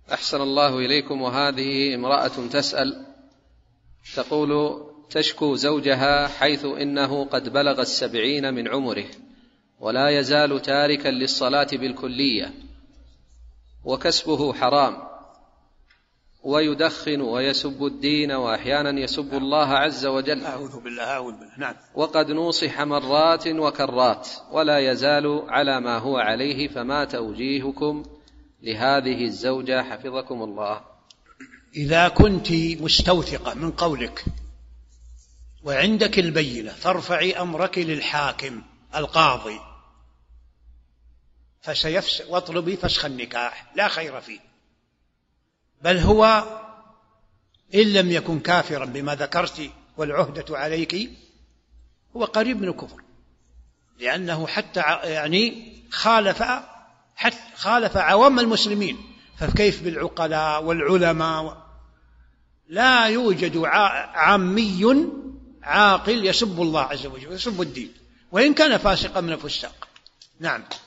أحسن الله إليكم. وهذه امرأة تسأل تقول تشكو زوجها حيث إنه قد بلغ 70 من عمره ولا يزال تاركا للصلاة بالكلية وكسبه حرام ويدخن ويسب الدين وأحيانا يسب الله عز وجل. أعوذ بالله. نعم. وقد نوصح مرات وكرات ولا يزال على ما هو عليه، فما توجيهكم لهذه الزوجة حفظكم الله؟ إذا كنت مستوثقة من قولك وعندك البينة فارفعي أمرك للحاكم القاضي واطلبي فسخ النكاح، لا خير فيه، بل هو إن لم يكن كافرا بما ذكرت والعهدة عليك هو قريب من الكفر، لأنه حتى خالف عوام المسلمين، فكيف بالعقلاء والعلماء؟ لا يوجد عامي عاقل يسب الله عز وجل ويسب الدين وإن كان فاسقا من الفساق. نعم.